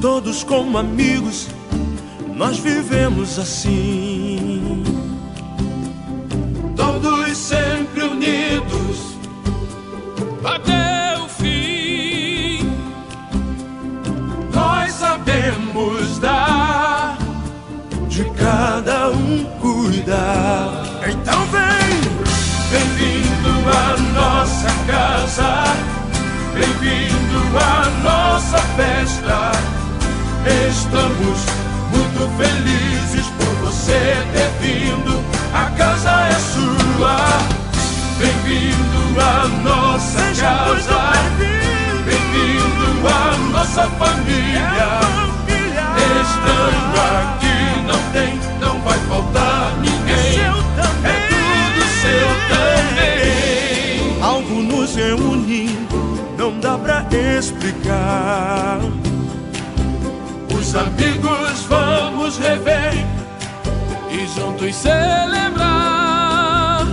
todos como amigos, nós vivemos assim. Todos sempre unidos até o fim. Nós sabemos dar, de cada um cuidar. Então vem, bem-vindo à nossa casa, bem-vindo à nossa festa. Estamos muito felizes por você ter vindo, a casa é sua. Bem-vindo à nossa casa, bem-vindo à nossa família. Estando aqui não vai faltar ninguém. É tudo seu também. Algo nos reúne, não dá pra explicar. Os amigos vamos rever e juntos celebrar.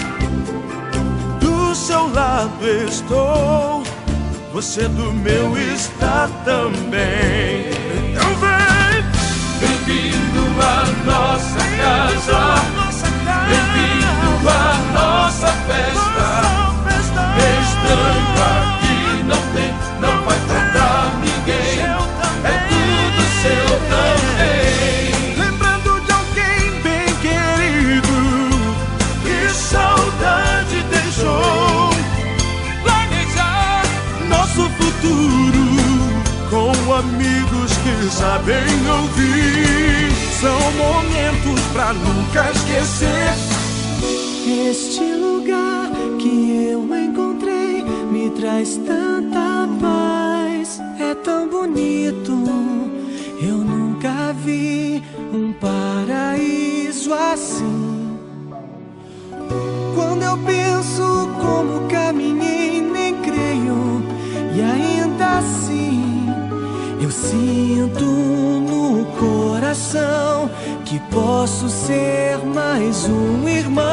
Do seu lado estou, você do meu está também. Então vem, bem-vindo à nossa casa, bem-vindo à nossa festa. Estando aqui não vai faltar ninguém. É tudo seu também. Lembrando de alguém bem querido, que saudade deixou. Planejar nosso futuro com amigos que sabem ouvir. São momentos pra nunca esquecer. Este lugar que eu encontrei me traz tanta paz. É tão bonito, eu nunca vi um paraíso assim. Quando eu penso como caminhei, nem creio, e ainda assim eu sinto no coração que posso ser mais um irmão.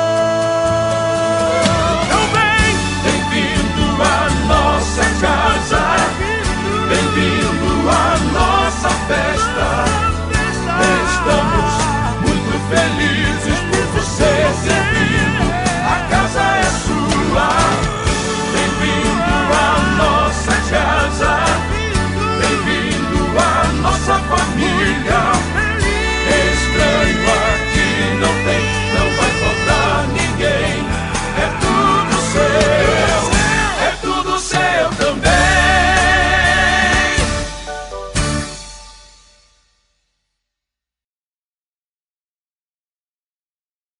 Então vem, bem-vindo à nossa casa, bem-vindo à nossa festa. Estamos muito felizes